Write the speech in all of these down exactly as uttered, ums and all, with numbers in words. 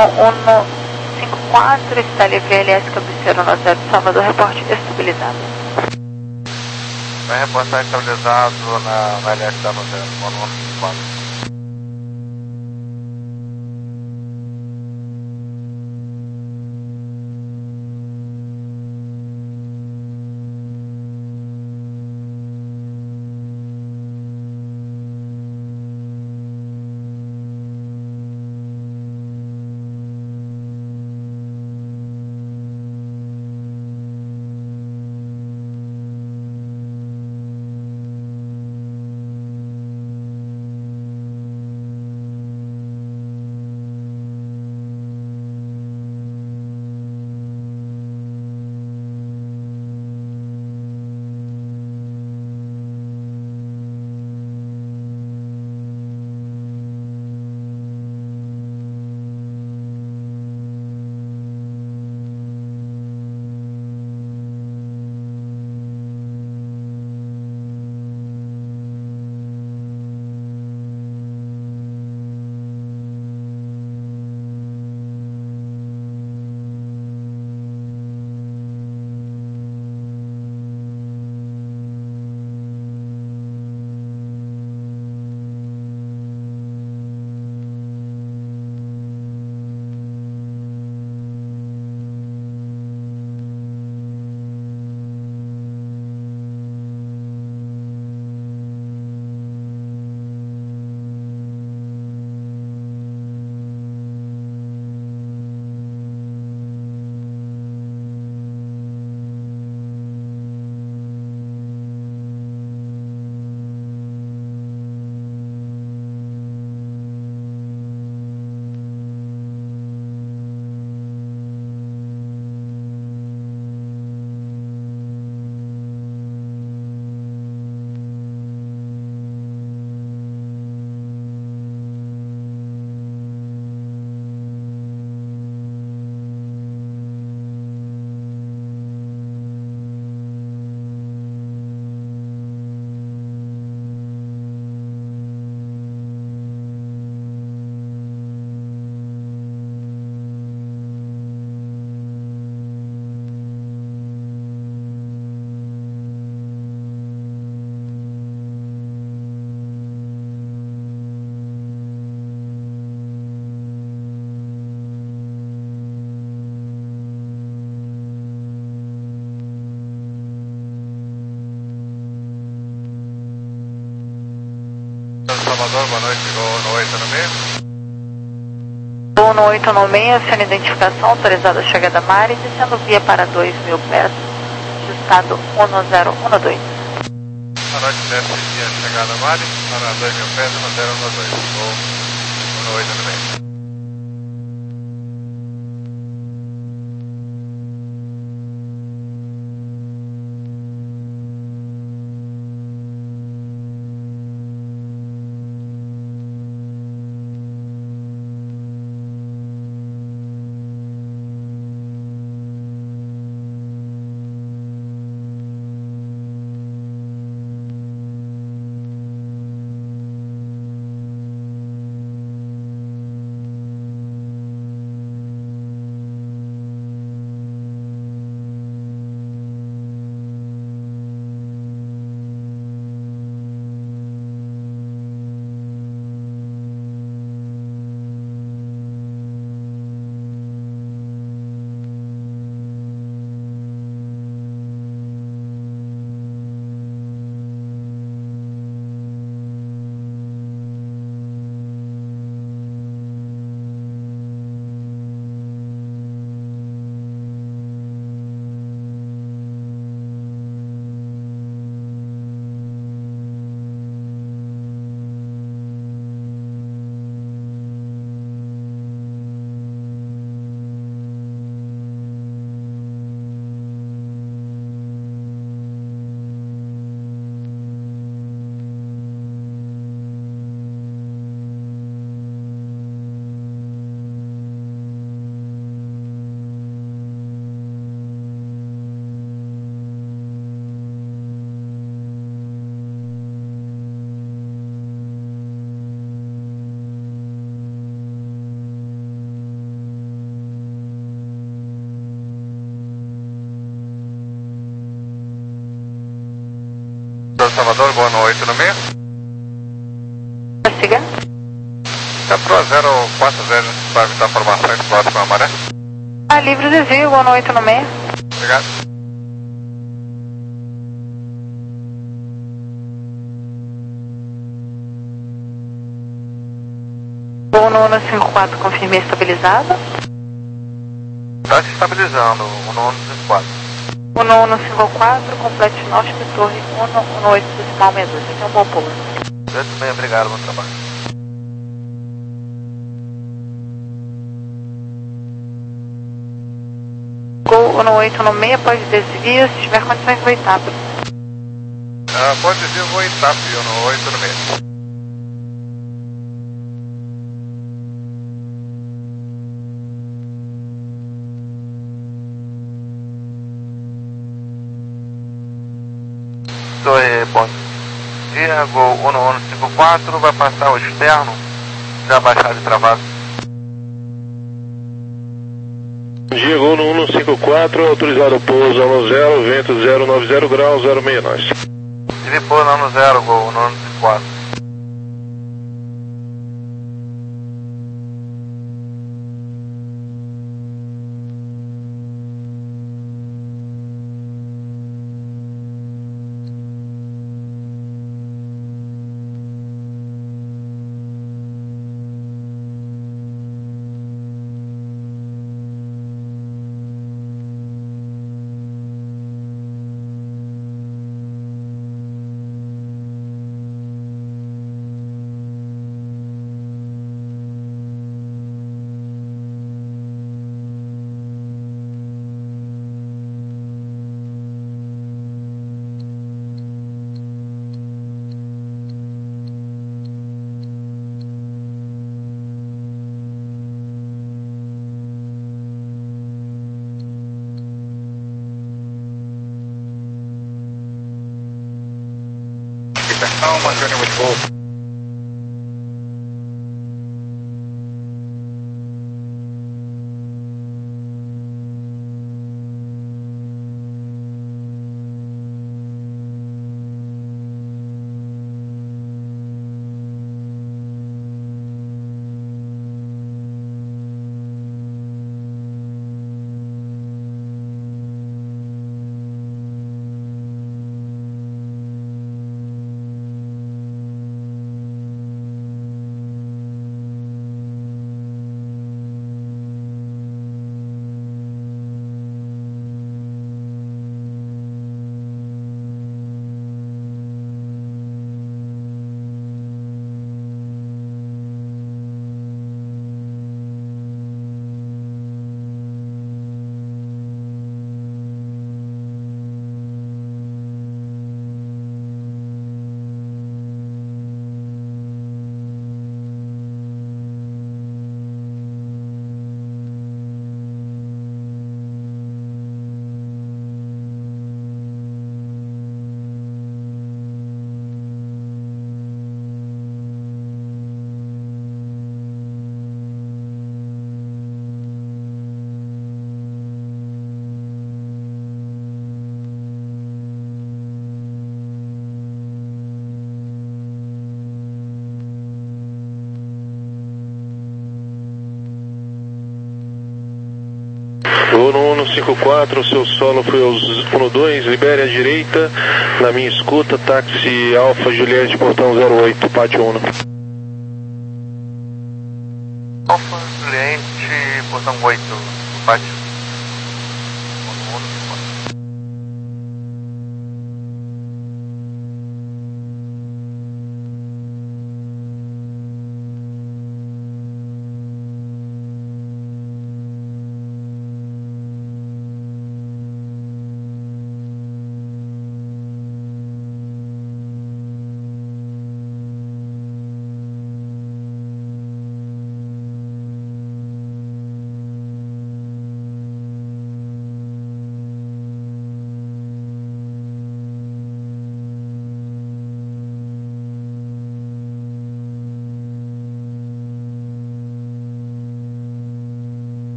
um cinco quatro, Estália V L S, cabeceira no zero Salvador, reporte estabilizado. Vai reportar estabilizado na, na L S da Nozero, no um cinco quatro. Salvador, boa noite, voo no oito no meio. Voo no oito no meio, sendo identificação, autorizada a chegada a mar e descendo via para dois mil pés, estado um zero um dois. Boa noite, desce via chegada a mar para dois mil pés, um zero um dois, voo no oito no meio. Salvador, Gol no oito no meio. Siga. Centro zero quatro zero para evitar formações próximo à maré. Ah, livre desvio, Gol no oito no meio. Obrigado. Gol no Uno cinco quatro, confirmei estabilizado. Está se estabilizando, Uno Uno cinco quatro. Uno Uno cinco quatro, complete norte, torre Uno Uno oito decimal sessenta e dois. Aqui é um bom pouso. Muito bem, obrigado, bom trabalho. Gol Uno oito no meio, pode desvio, se tiver condições vou etapa. Ah, pode desvio, vou etapa, Uno oito no meio. Torre, bom dia, Gol Uno Uno cinco quatro, vai passar o externo, já baixar de travado. Bom dia, Gol no Uno cinco quatro, autorizado pouso ano zero, vento zero nove zero graus, zero seis nós. Tive pouso ano zero, Gol Uno Uno cinco quatro. Calma, Johnny, muito bom. Gol no Uno cinco quatro, seu solo foi aos Uno dois, libere à direita, na minha escuta, táxi Alfa Juliette, portão zero oito, pátio Uno. Alfa Juliette, portão oito, pátio. Uno Uno cinco quatro.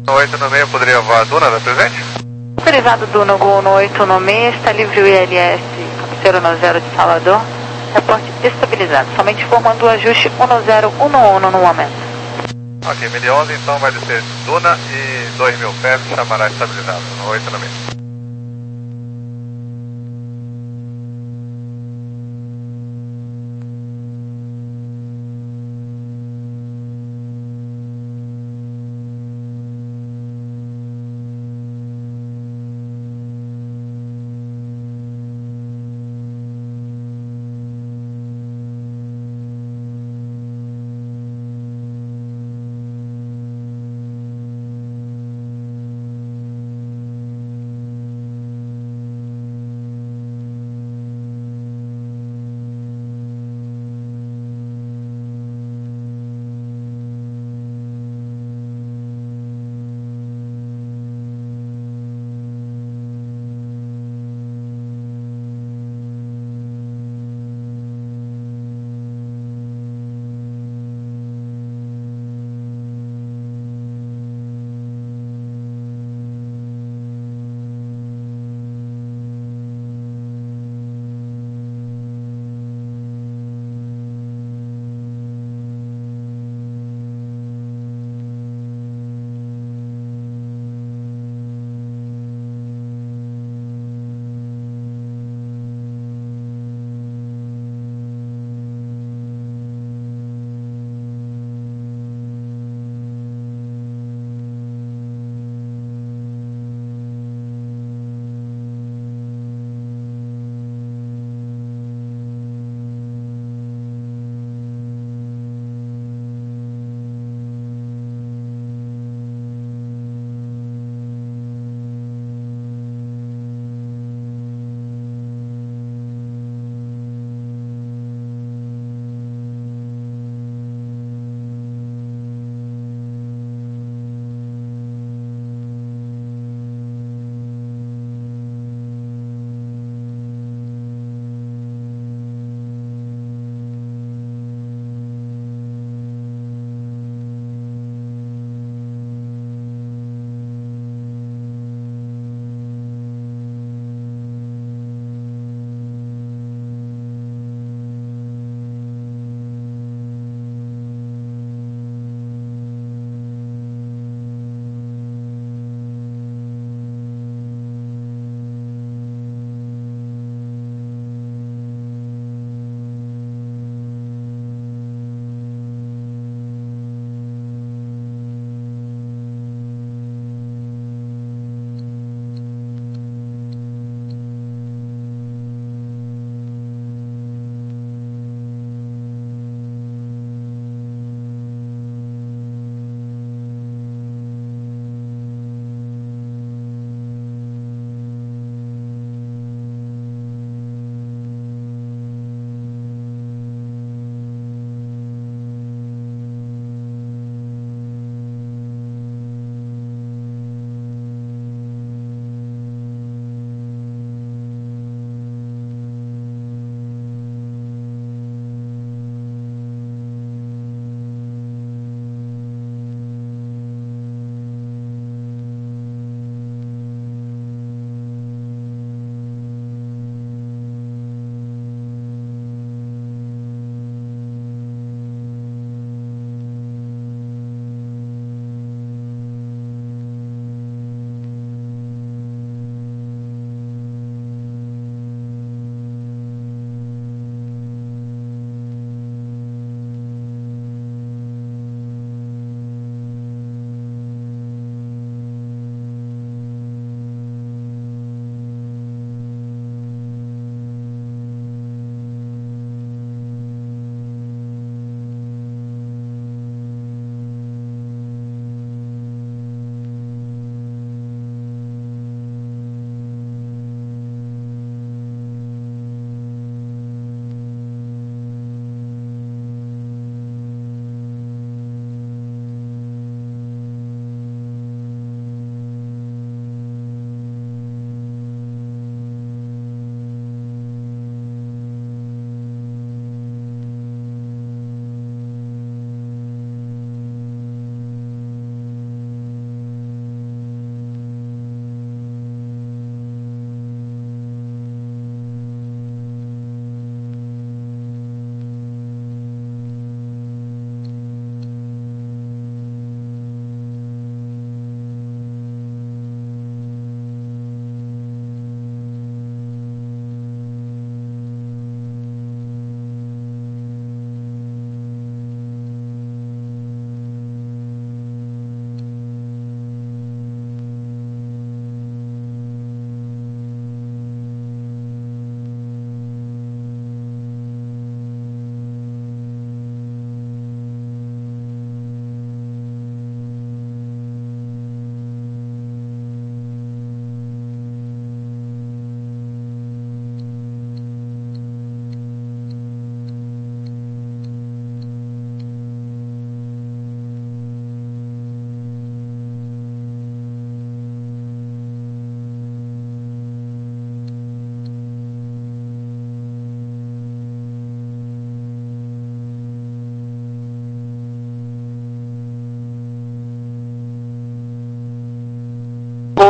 oito no meio, poderia voar a Duna, da presente? Autorizado Duna, Gol no oito no meio, está livre o I L S zero um zero de Salvador. Reporte estabilizado, somente formando o ajuste um zero um um no momento. Ok, mil e onze, então vai descer Duna e dois mil pés, chamará estabilizado, no oito no meio.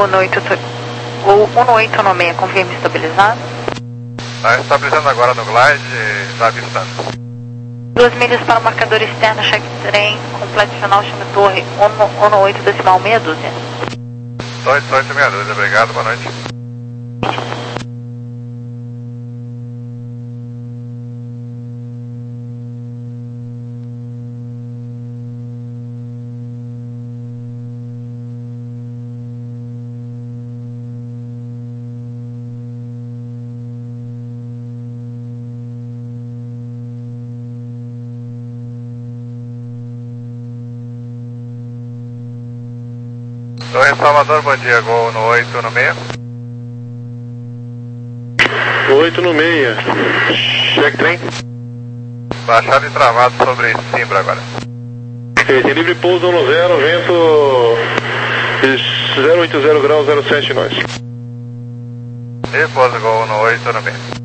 Gol um oito um seis, confirme estabilizado. Tá estabilizando agora no glide, está avistando. Duas milhas para o marcador externo, cheque trem, completo final, chame torre, um oito decimal meia dúzia. oito oito meia dúzia, obrigado, boa noite. Torre Salvador, bom dia, Gol no oito no meio. oito no meia. Cheque trem. Baixado e travado sobre Simbra agora. Ok, tem livre pouso no zero, vento zero oito zero graus, zero sete nós. E pouso Gol no oito no meio.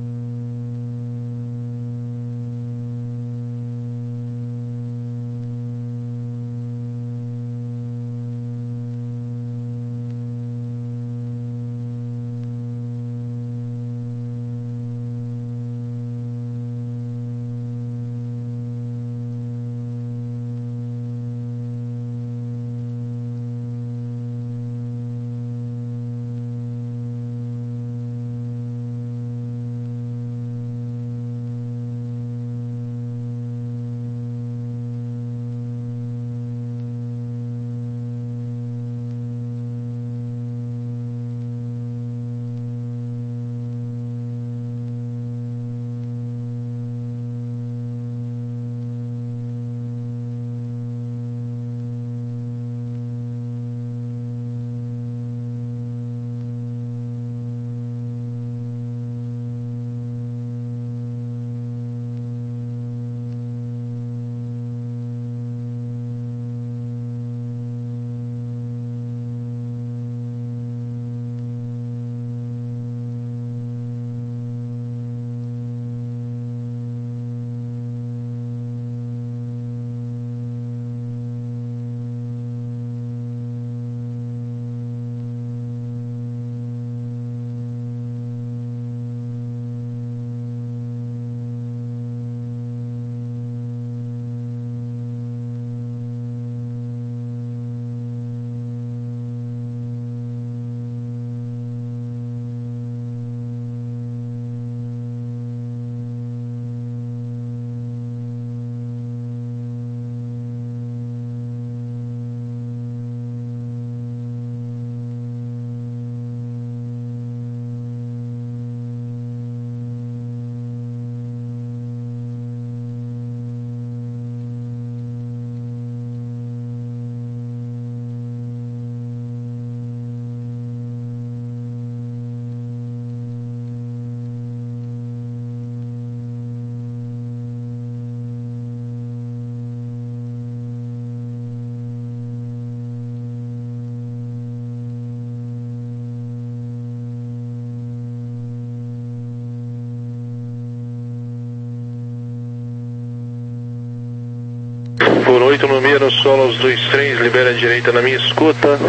Por oito no meio no solo aos dois trens, libera a direita na minha escuta.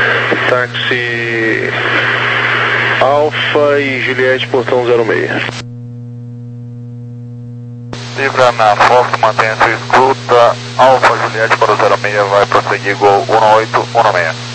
Táxi Alfa e Juliette, portão zero seis. Libra na Fox, mantenha sua escuta. Alfa Juliette para o zero seis, vai prosseguir Gol um oito um seis.